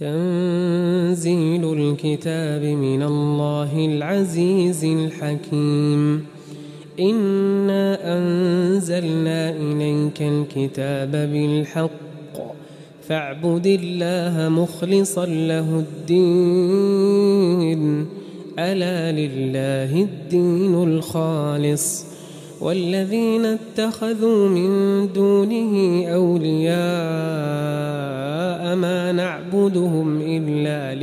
تنزيل الكتاب من الله العزيز الحكيم. إنا أنزلنا إليك الكتاب بالحق فاعبد الله مخلصا له الدين ألا لله الدين الخالص والذين اتخذوا من دونه أولياء ما نعبدهم إلا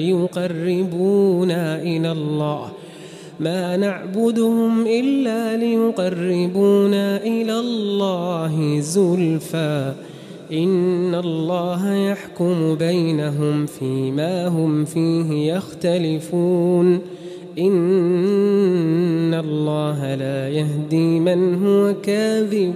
ليقربونا إلى الله زلفى إن الله يحكم بينهم فيما هم فيه يختلفون إن الله لا يهدي من هو كاذب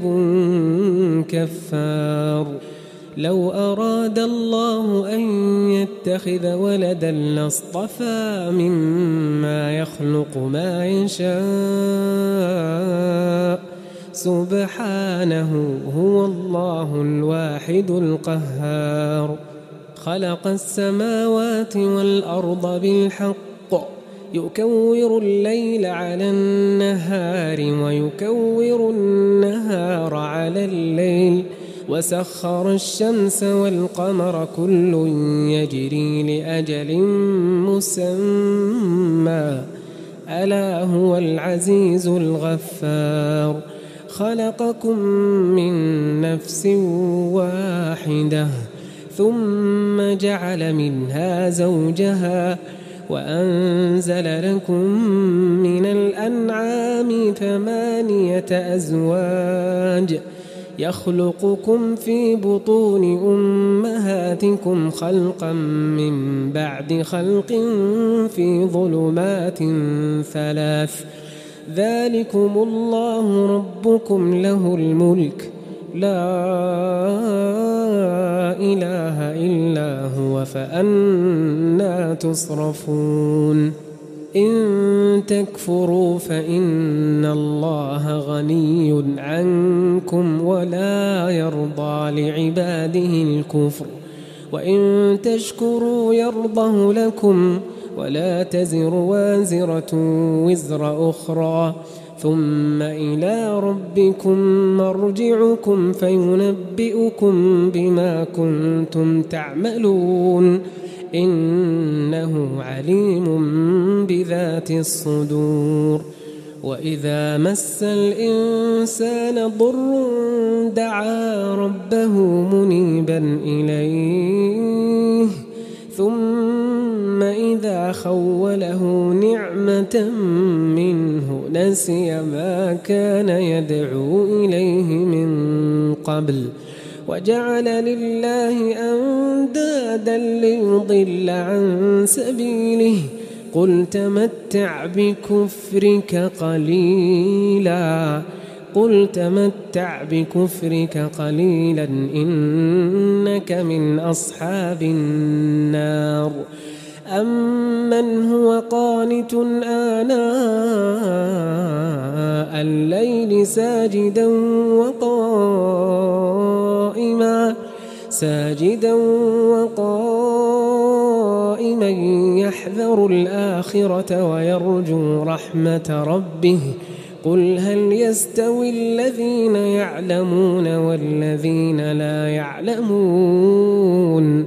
كفار. لو أراد الله أن يتخذ ولدا لاصطفى مما يخلق ما يشاء سبحانه هو الله الواحد القهار. خلق السماوات والأرض بالحق يكور الليل على النهار ويكور النهار على الليل وسخر الشمس والقمر كل يجري لأجل مسمى ألا هو العزيز الغفار. خلقكم من نفس واحدة ثم جعل منها زوجها وأنزل لكم من الأنعام 8 أزواج يخلقكم في بطون أمهاتكم خلقا من بعد خلق في ظلمات 3 ذلكم الله ربكم له الملك لا إله إلا هو فأنى تصرفون. إن تكفروا فإن الله غني عنكم ولا يرضى لعباده الكفر وإن تشكروا يرضه لكم ولا تزر وازرة وزر أخرى ثم إلى ربكم مرجعكم فينبئكم بما كنتم تعملون إنه عليم بذات الصدور. وإذا مس الإنسان ضر دعا ربه منيبا إليه ثم إذا خوله نعمة منه نسي ما كان يدعو إليه من قبل وجعل لله أندادا ليضل عن سبيله قل تمتع بكفرك قليلا إنك من أصحاب النار. أمن هو قانت آناء الليل ساجدا وقائما يحذر الآخرة ويرجو رحمة ربه قل هل يستوي الذين يعلمون والذين لا يعلمون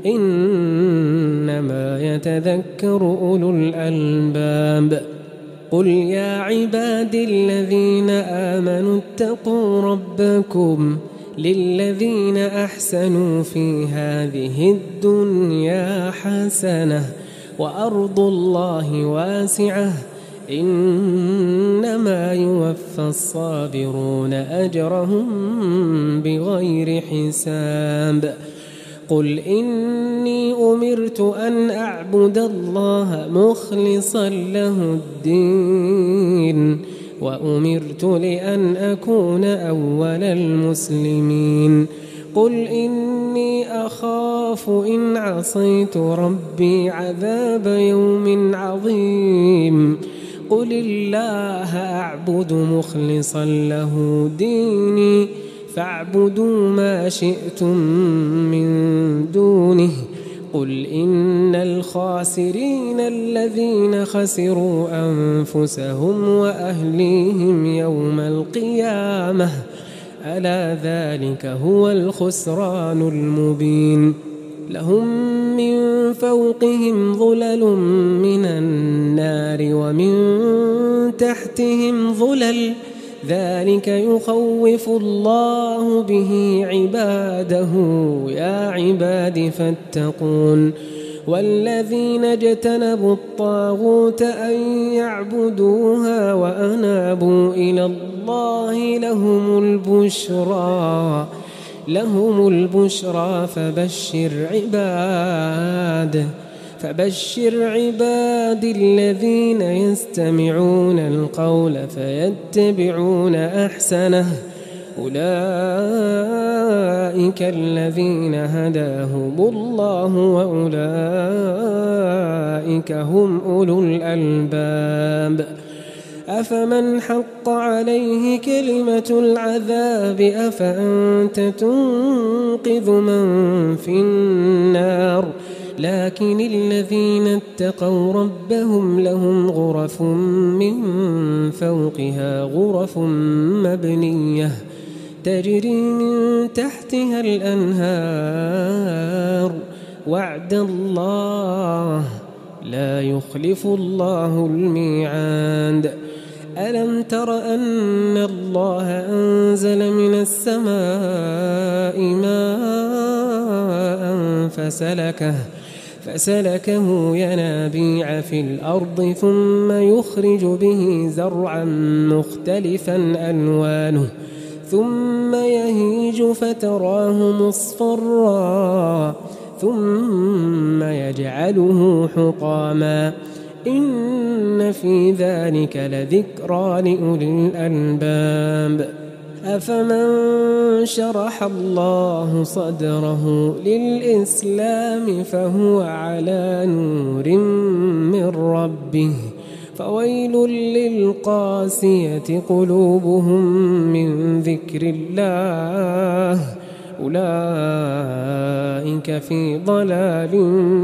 إنما يتذكر أولو الألباب. قل يا عبادي الذين آمنوا اتقوا ربكم للذين أحسنوا في هذه الدنيا حسنة وأرض الله واسعة إنما يوفى الصابرون أجرهم بغير حساب. قل إني أمرت أن أعبد الله مخلصا له الدين وأمرت لأن أكون أول المسلمين. قل إني أخاف إن عصيت ربي عذاب يوم عظيم. قل الله أعبد مخلصا له ديني فاعبدوا ما شئتم من دونه قل إن الخاسرين الذين خسروا أنفسهم وأهليهم يوم القيامة ألا ذلك هو الخسران المبين لهم من فوقهم ظلل من النار ومن تحتهم ظلل ذلك يخوف الله به عباده يا عباد فاتقون والذين اجتنبوا الطاغوت أن يعبدوها وأنابوا إلى الله لهم البشرى فبشر عباد الذين يستمعون القول فيتبعون أحسنه أولئك الذين هداهم الله وأولئك هم أولو الألباب أفمن حق عليه كلمة العذاب أفأنت تنقذ من في النار لكن الذين اتقوا ربهم لهم غرف من فوقها غرف مبنية تجري من تحتها الأنهار وعد الله لا يخلف الله الميعاد ألم تر أن الله أنزل من السماء ماء فسلكه ينابيع في الأرض ثم يخرج به زرعا مختلفا ألوانه ثم يهيج فتراه مصفرا ثم يجعله حطاما إن في ذلك لذكرى لأولي الألباب أفمن شرح الله صدره للإسلام فهو على نور من ربه فويل للقاسية قلوبهم من ذكر الله أولئك في ضلال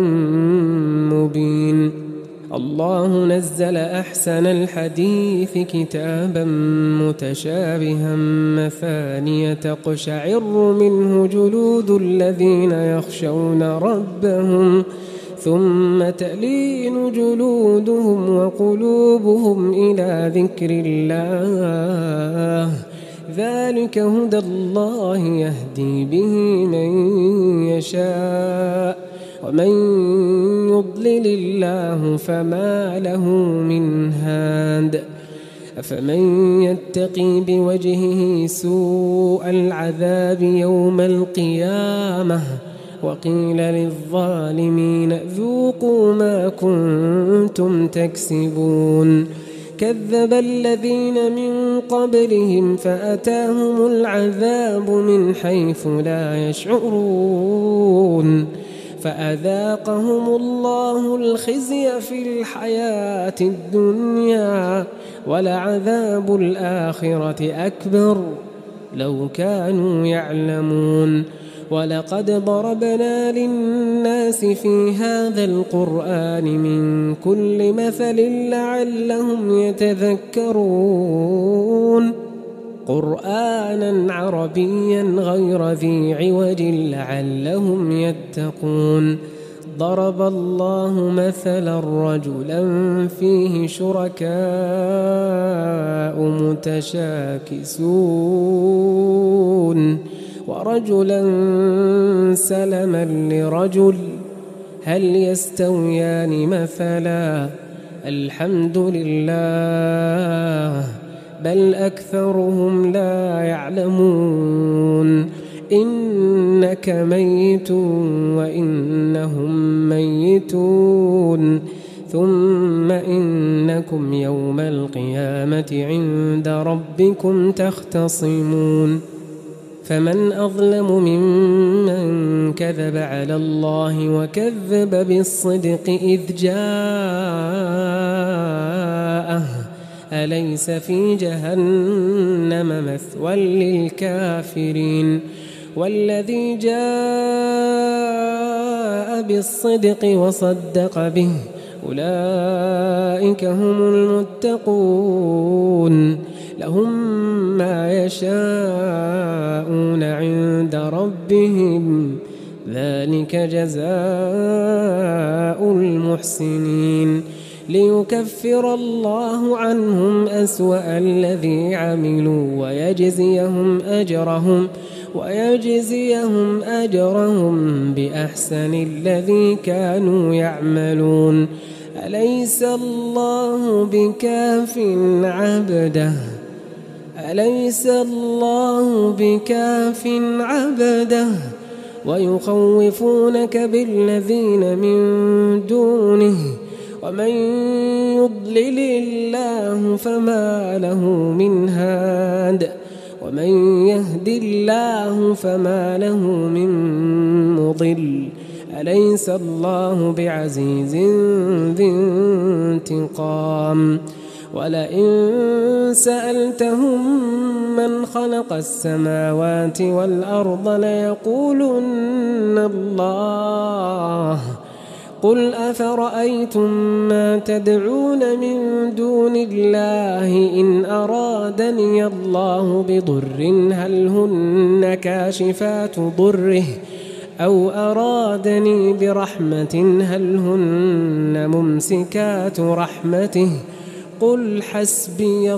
مبين الله نزل أحسن الحديث كتابا متشابها مثانية تقشعر منه جلود الذين يخشون ربهم ثم تلين جلودهم وقلوبهم إلى ذكر الله ذلك هدى الله يهدي به من يشاء ومن يضلل الله فما له من هاد أفمن يتقي بوجهه سوء العذاب يوم القيامة وقيل للظالمين ذوقوا ما كنتم تكسبون كذب الذين من قبلهم فأتاهم العذاب من حيث لا يشعرون فأذاقهم الله الخزي في الحياة الدنيا ولعذاب الآخرة أكبر لو كانوا يعلمون ولقد ضربنا للناس في هذا القرآن من كل مثل لعلهم يتذكرون قرآنا عربيا غير ذي عوج لعلهم يتقون ضرب الله مثلا رجلا فيه شركاء متشاكسون ورجلا سلما لرجل هل يستويان مثلا الحمد لله بل أكثرهم لا يعلمون إنك ميت وإنهم ميتون ثم إنكم يوم القيامة عند ربكم تختصمون فمن أظلم ممن كذب على الله وكذب بالصدق إذ جاءه أليس في جهنم مثوى للكافرين والذي جاء بالصدق وصدق به أولئك هم المتقون لهم ما يشاءون عند ربهم ذلك جزاء المحسنين ليكفر الله عنهم أسوأ الذي عملوا ويجزيهم أجرهم بأحسن الذي كانوا يعملون أليس الله بكاف عبده ويخوفونك بالذين من دونه ومن يضلل الله فما له من هاد ومن يهد الله فما له من مضل أليس الله بعزيز ذي انتقام ولئن سألتهم من خلق السماوات والأرض ليقولن الله قل أفرأيتم ما تدعون من دون الله إن أرادني الله بضر هل هن كاشفات ضره أو أرادني برحمة هل هن ممسكات رحمته قل حسبي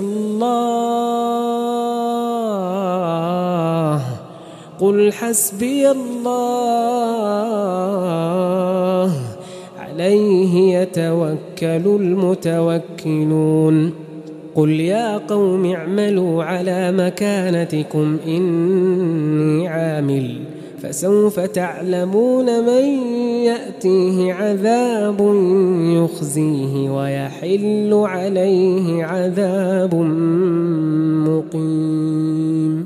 الله عليه يتوكل المتوكلون قل يا قوم اعملوا على مكانتكم إني عامل فسوف تعلمون من يأتيه عذاب يخزيه ويحل عليه عذاب مقيم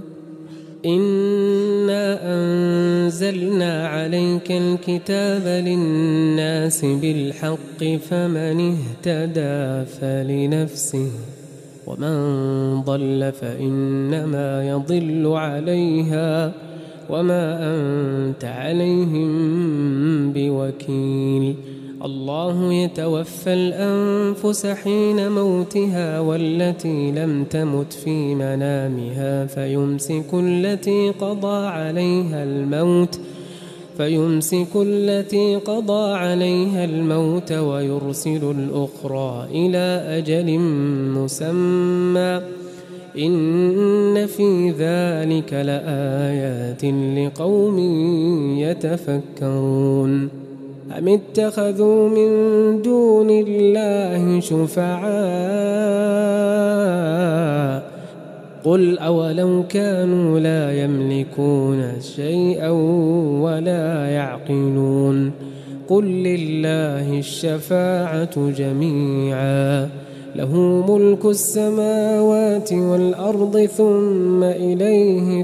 إنا أنزلنا عليك الكتاب للناس بالحق فمن اهتدى فلنفسه ومن ضل فإنما يضل عليها وما أنت عليهم بوكيل الله يتوفى الأنفس حين موتها والتي لم تمت في منامها فيمسك التي قضى عليها الموت ويرسل الأخرى إلى أجل مسمى إن في ذلك لآيات لقوم يتفكرون أم اتخذوا من دون الله شفعاء قل أولو كانوا لا يملكون شيئا ولا يعقلون قل لله الشفاعة جميعا له ملك السماوات والأرض ثم إليه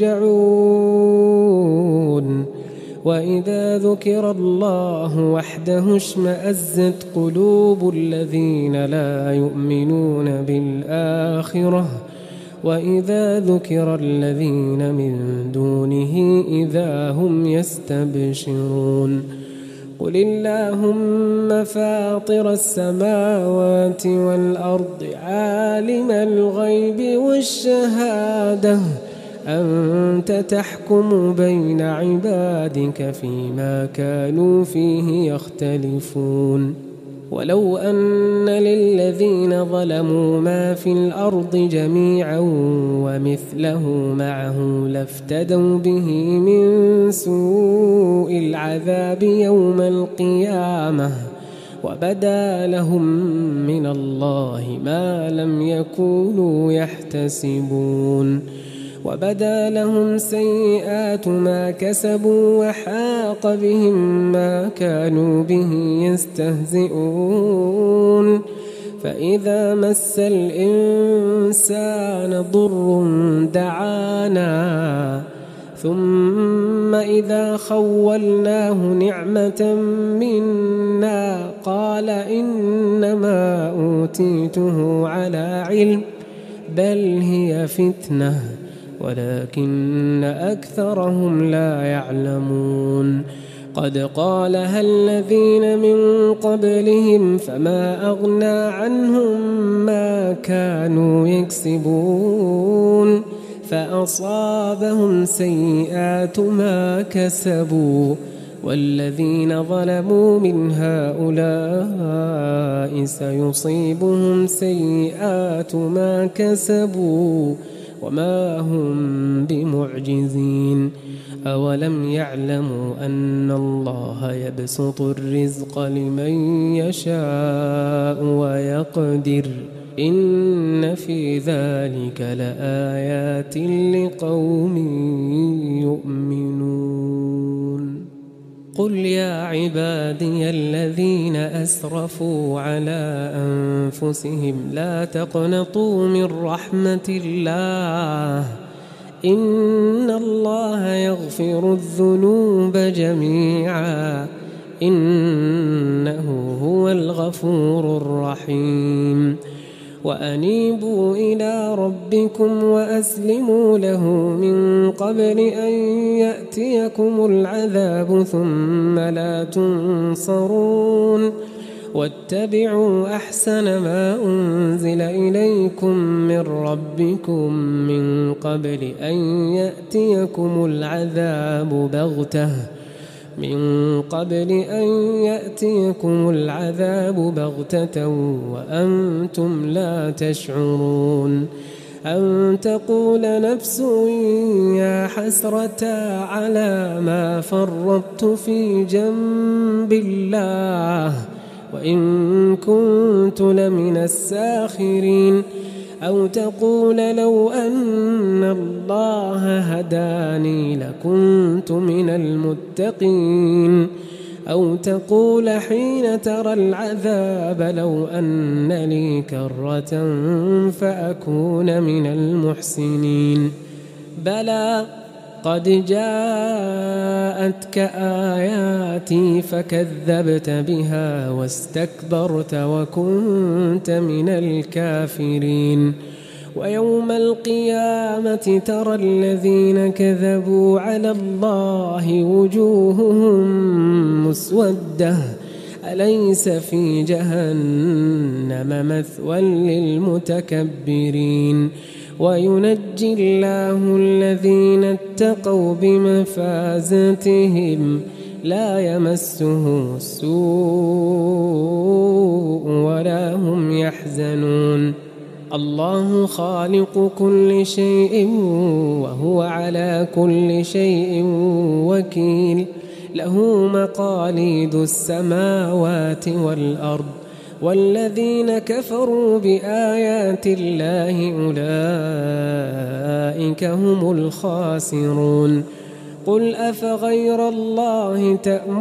ترجعون وإذا ذكر الله وحده اشمأزت قلوب الذين لا يؤمنون بالآخرة وإذا ذكر الذين من دونه إذا هم يستبشرون قل اللهم فاطر السماوات والأرض عالم الغيب والشهادة أنت تحكم بين عبادك فيما كانوا فيه يختلفون ولو أن للذين ظلموا ما في الأرض جميعا ومثله معه لافتدوا به من سوء العذاب يوم القيامة وبدا لهم من الله ما لم يكونوا يحتسبون وبدا لهم سيئات ما كسبوا وحاق بهم ما كانوا به يستهزئون فإذا مس الإنسان ضر دعانا ثم إذا خولناه نعمة منا قال إنما أوتيته على علم بل هي فتنة ولكن أكثرهم لا يعلمون قد قالها الذين من قبلهم فما أغنى عنهم ما كانوا يكسبون فأصابهم سيئات ما كسبوا والذين ظلموا من هؤلاء سيصيبهم سيئات ما كسبوا وما هم بمعجزين أولم يعلموا أن الله يبسط الرزق لمن يشاء ويقدر إن في ذلك لآيات لقوم يؤمنون قل يا عبادي الذين أسرفوا على أنفسهم لا تقنطوا من رحمة الله إن الله يغفر الذنوب جميعا إنه هو الغفور الرحيم وأنيبوا إلى ربكم وأسلموا له من قبل أن يأتيكم العذاب ثم لا تنصرون واتبعوا أحسن ما أنزل إليكم من ربكم من قبل أن يأتيكم العذاب بغتة وأنتم لا تشعرون أن تقول نفس يا حسرة على ما فرطت في جنب الله وإن كنت لمن الساخرين أو تقول لو أن الله هداني لكنت من المتقين أو تقول حين ترى العذاب لو أن لي كرة فأكون من المحسنين بلى قد جاءتك آياتي فكذبت بها واستكبرت وكنت من الكافرين ويوم القيامة ترى الذين كذبوا على الله وجوههم مسودة أليس في جهنم مثوى للمتكبرين وينجي الله الذين اتقوا بمفازتهم لا يمسهم السوء ولا هم يحزنون الله خالق كل شيء وهو على كل شيء وكيل له مقاليد السماوات والأرض والذين كفروا بآيات الله أولئك هم الخاسرون قل أفغير الله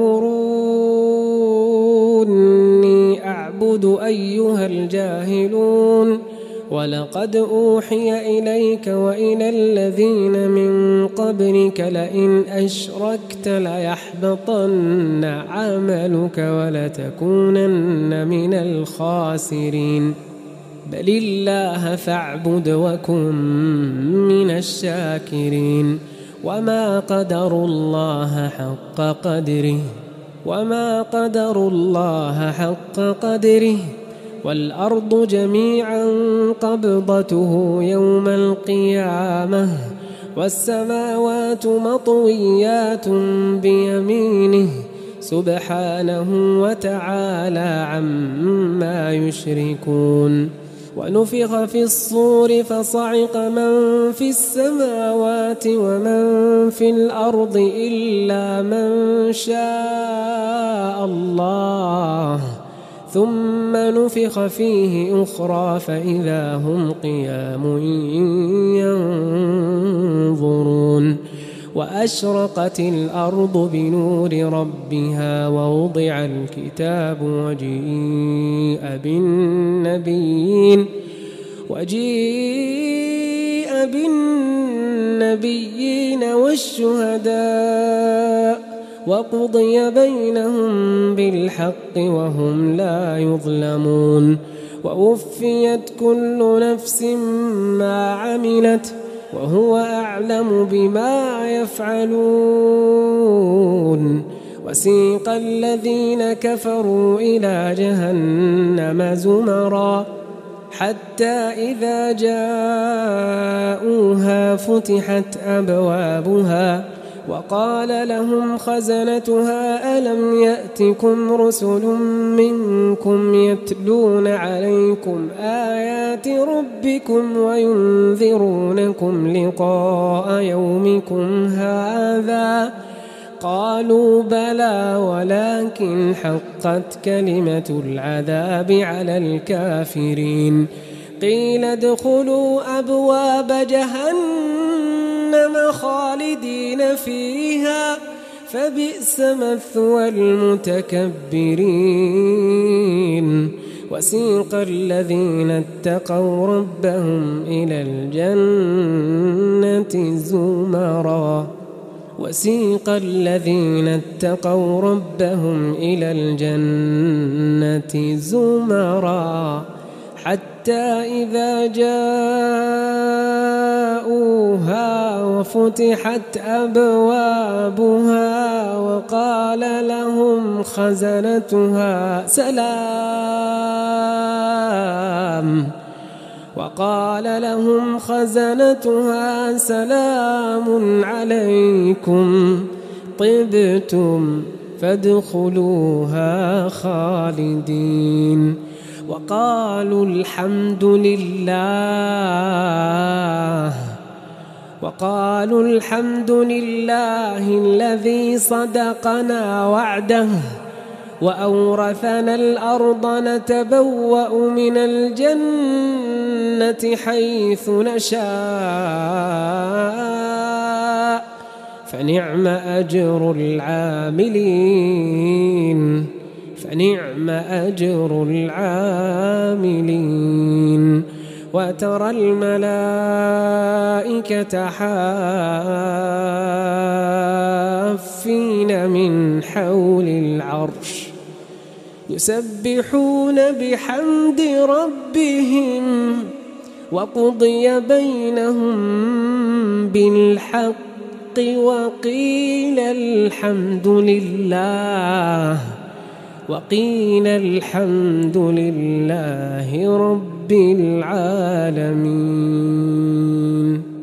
تأمروني أعبد أيها الجاهلون ولقد أوحي إليك وإلى الذين من قبلك لئن أشركت ليحبطن عملك ولتكونن من الخاسرين بل الله فاعبد وكن من الشاكرين وما قدروا الله حق قدره والأرض جميعا قبضته يوم القيامة والسماوات مطويات بيمينه سبحانه وتعالى عما يشركون ونفخ في الصور فصعق من في السماوات ومن في الأرض إلا من شاء الله ثم نفخ فيه أخرى فإذا هم قيام ينظرون وأشرقت الأرض بنور ربها ووضع الكتاب وجيء بالنبيين والشهداء وقضي بينهم بالحق وهم لا يظلمون ووفيت كل نفس ما عملت وهو أعلم بما يفعلون وسيق الذين كفروا إلى جهنم زمرا حتى إذا جاءوها فتحت أبوابها وقال لهم خزنتها ألم يأتكم رسل منكم يتلون عليكم آيات ربكم وينذرونكم لقاء يومكم هذا قالوا بلى ولكن حقت كلمة العذاب على الكافرين قيل ادخلوا أبواب جهنم خالدين فيها فبئس مثوى المتكبرين وسيق الذين اتقوا ربهم إلى الجنة زمرا وسيق الذين اتقوا ربهم إلى الجنة زمرا حتى إذا جاءوها وفتحت أبوابها وقال لهم خزنتها سلام عليكم طبتم فادخلوها خالدين وقالوا الحمد لله الذي صدقنا وعده وأورثنا الأرض نتبوأ من الجنة حيث نشاء فنعم أجر العاملين وترى الملائكة حافين من حول العرش يسبحون بحمد ربهم وقضي بينهم بالحق وقيل الحمد لله رب العالمين.